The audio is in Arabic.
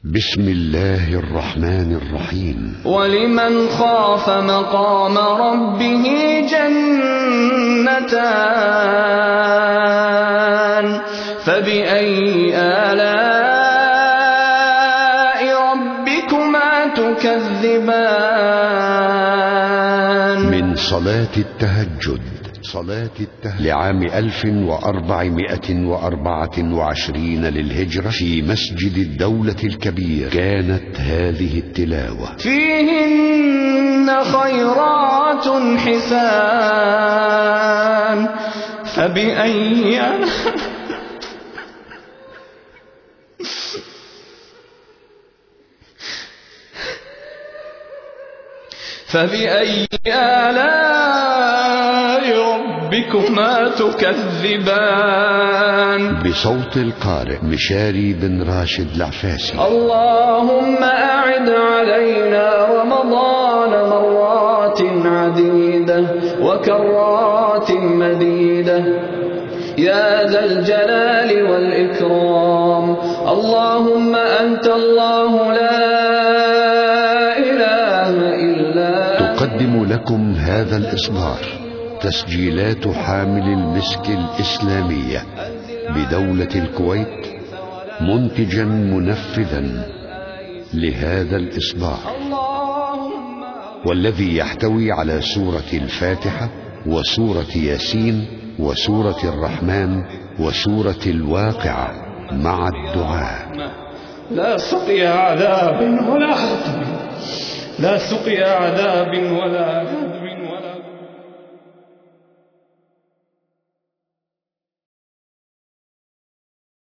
بسم الله الرحمن الرحيم. ولمن خاف مقام ربه جنتان فبأي آلاء ربكما تكذبان. من صلاة التهجد لعام 1424 للهجرة في مسجد الدولة الكبير كانت هذه التلاوة: فيهن خيرات حسان فبأي آلاء ربكما تكذبان. بصوت القارئ مشاري بن راشد العفاسي. اللهم أعد علينا رمضان مرات عديدة وكرات مديدة يا ذا الجلال والإكرام. اللهم أنت الله لا إله إلا أنت. تقدم لكم هذا الإصدار تسجيلات حامل المسك الإسلامية بدولة الكويت، منتجا منفذا لهذا الإصدار، والذي يحتوي على سورة الفاتحة وسورة ياسين وسورة الرحمن وسورة الواقعة مع الدعاء. لا سقيا عذاب ولا حطب، لا سقيا عذاب ولا